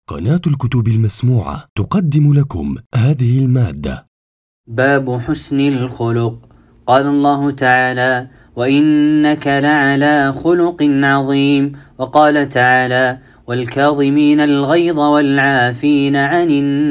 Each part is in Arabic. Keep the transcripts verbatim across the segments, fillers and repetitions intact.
قناة الكتب المسموعة تقدم لكم هذه المادة. باب حسن الخلق. قال الله تعالى: وإنك لعلى خلق عظيم. وقال تعالى: والكاظمين الغيظ والعافين عن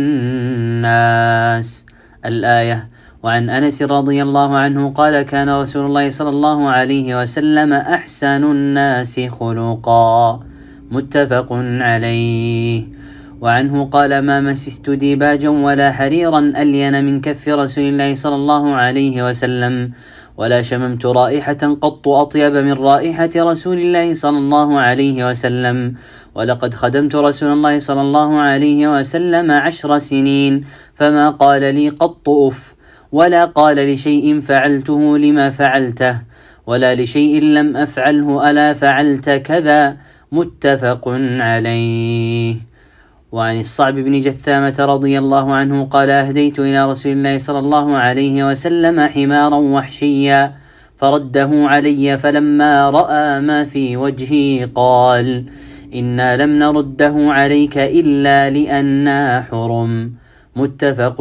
الناس. الآية. وعن أنس رضي الله عنه قال: كان رسول الله صلى الله عليه وسلم أحسن الناس خلقا. متفق عليه. وعنه قال: ما مسست ديباجا ولا حريرا ألين من كف رسول الله صلى الله عليه وسلم، ولا شممت رائحة قط أطيب من رائحة رسول الله صلى الله عليه وسلم. ولقد خدمت رسول الله صلى الله عليه وسلم عشر سنين، فما قال لي قط أف، ولا قال لشيء فعلته لما فعلته، ولا لشيء لم أفعله ألا فعلت كذا. متفق عليه. وعن الصعب بن جثامة رضي الله عنه قال: أهديت إلى رسول الله صلى الله عليه وسلم حمارا وحشيا، فرده علي، فلما رأى ما في وجهي قال: إنا لم نرده عليك إلا لأننا حرم. متفق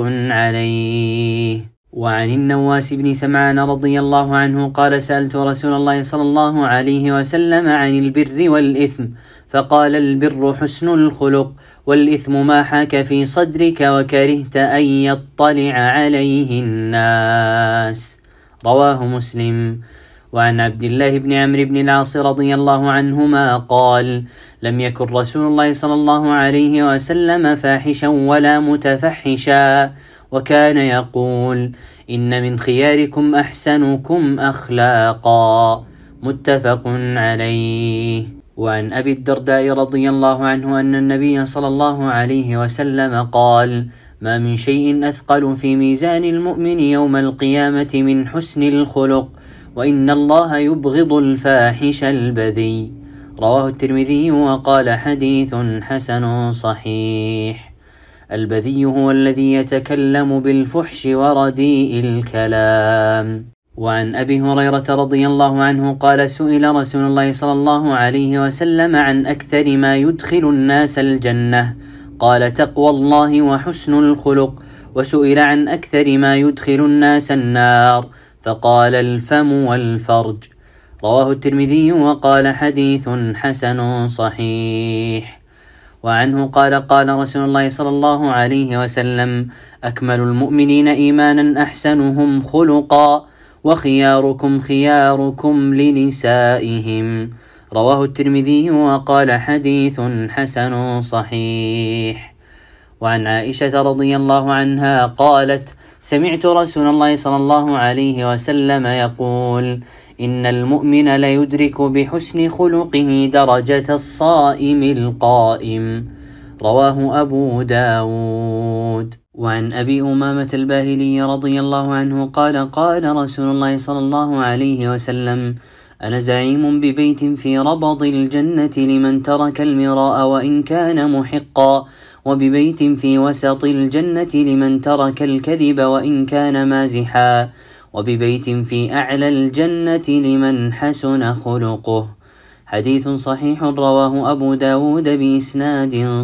عليه. وعن النواس بن سمعان رضي الله عنه قال: سألت رسول الله صلى الله عليه وسلم عن البر والإثم، فقال: البر حسن الخلق، والإثم ما حاك في صدرك وكرهت أن يطلع عليه الناس. رواه مسلم. وعن عبد الله بن عمرو بن العاص رضي الله عنهما قال: لم يكن رسول الله صلى الله عليه وسلم فاحشا ولا متفحشا، وكان يقول: إن من خياركم أحسنكم أخلاقا. متفق عليه. وعن أبي الدرداء رضي الله عنه أن النبي صلى الله عليه وسلم قال: ما من شيء أثقل في ميزان المؤمن يوم القيامة من حسن الخلق، وإن الله يبغض الفاحش البذيء. رواه الترمذي وقال: حديث حسن صحيح. البذيء هو الذي يتكلم بالفحش ورديء الكلام. وعن أبي هريرة رضي الله عنه قال: سئل رسول الله صلى الله عليه وسلم عن أكثر ما يدخل الناس الجنة، قال: تقوى الله وحسن الخلق. وسئل عن أكثر ما يدخل الناس النار، فقال: الفم والفرج. رواه الترمذي وقال: حديث حسن صحيح. وعنه قال: قال رسول الله صلى الله عليه وسلم: أكمل المؤمنين إيمانا أحسنهم خلقا، وخياركم خياركم لنسائهم. رواه الترمذي وقال: حديث حسن صحيح. وعن عائشة رضي الله عنها قالت: سمعت رسول الله صلى الله عليه وسلم يقول: إن المؤمن ليدرك بحسن خلقه درجة الصائم القائم. رواه أبو داود. وعن أبي أمامة الباهلي رضي الله عنه قال: قال رسول الله صلى الله عليه وسلم: أنا زعيم ببيت في ربض الجنة لمن ترك المراء وإن كان محقا، وببيت في وسط الجنة لمن ترك الكذب وإن كان مازحا، وببيت في أعلى الجنة لمن حسن خلقه. حديث صحيح رواه أبو داود بإسناد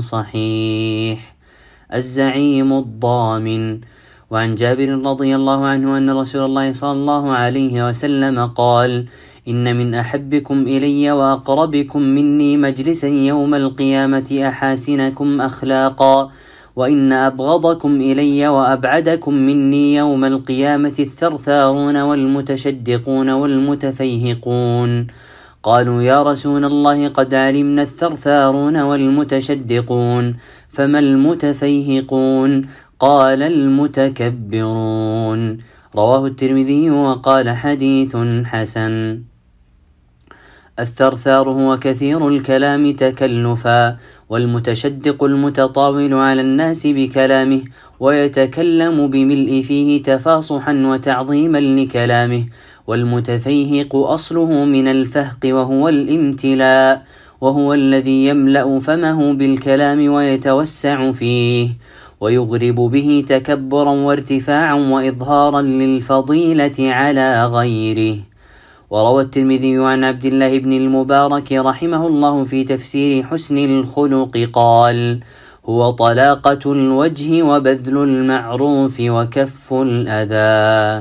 صحيح. الزعيم الضامن. وعن جابر رضي الله عنه أن رسول الله صلى الله عليه وسلم قال: إن من أحبكم إلي وأقربكم مني مجلسا يوم القيامة أحاسنكم أخلاقا، وإن أبغضكم إلي وأبعدكم مني يوم القيامة الثرثارون والمتشدقون والمتفيهقون. قالوا: يا رسول الله قد علمنا الثرثارون والمتشدقون، فما المتفيهقون؟ قال: المتكبرون. رواه الترمذي وقال: حديث حسن. الثرثار هو كثير الكلام تكلفا، والمتشدق المتطاول على الناس بكلامه، ويتكلم بملء فيه تفاصحا وتعظيما لكلامه. والمتفيهق أصله من الفهق وهو الامتلاء، وهو الذي يملأ فمه بالكلام ويتوسع فيه، ويغرب به تكبرا وارتفاعا وإظهارا للفضيلة على غيره. وروى الترمذي عن عبد الله بن المبارك رحمه الله في تفسير حسن الخلق قال: هو طلاقة الوجه وبذل المعروف وكف الأذى.